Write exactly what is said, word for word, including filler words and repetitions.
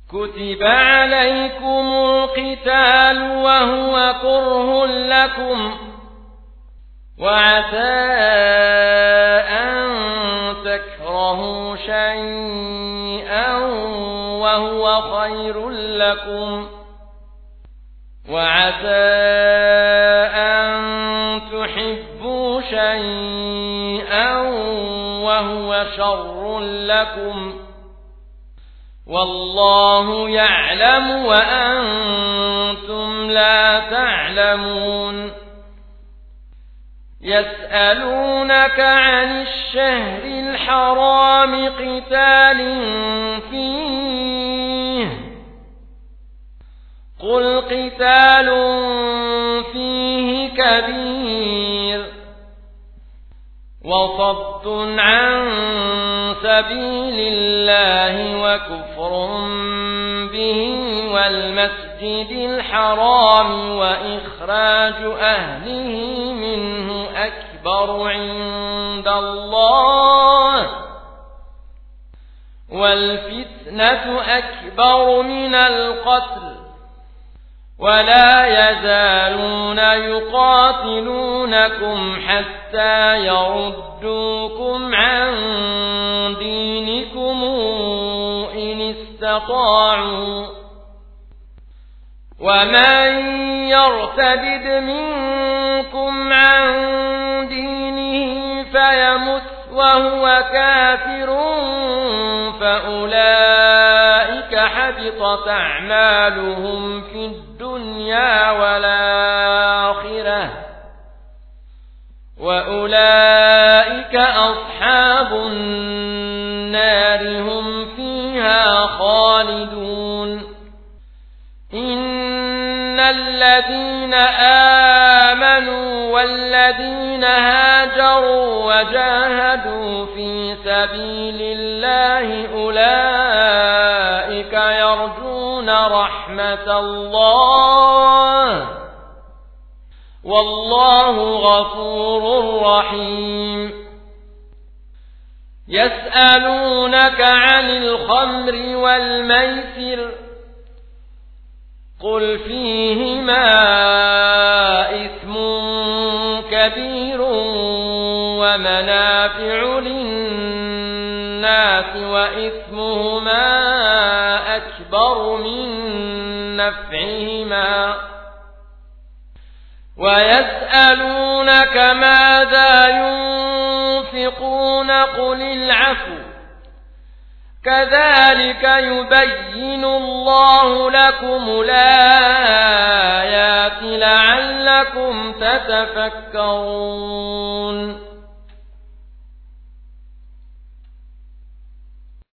كتب عليكم القتال وهو كره لكم وعسى أن تكرهوا شيئا وهو خير لكم وعسى أن تحبوا شيئا وهو شر لكم والله يعلم وأنتم لا تعلمون يسألونك عن الشهر الحرام قتال فيه قل قتال فيه كبير وصد عن سبيل الله وكفر به والمسجد الحرام وإخراج أهله منه أكبر عند الله والفتنة أكبر من القتل ولا يزالون يقاتلونكم حتى يردوكم عن دينكم إن استطاعوا ومن يرتد منكم عن دينه فيمت وهو كافر فأولئك حبطت أعمالهم في الدنيا والآخرة وأولئك أصحاب النار هم فيها خالدون إن الذين آمنوا والذين هاجروا وجاهدوا في سبيل الله أولئك يرجون رحمة الله والله غفور رحيم يسألونك عن الخمر والميسر قل فيهما إثم كبير ومنافع للناس وإثمهما أكبر من نفعهما ويسألونك ماذا ينفقون قل العفو كذلك يبين الله لكم الآيات لعلكم تتفكرون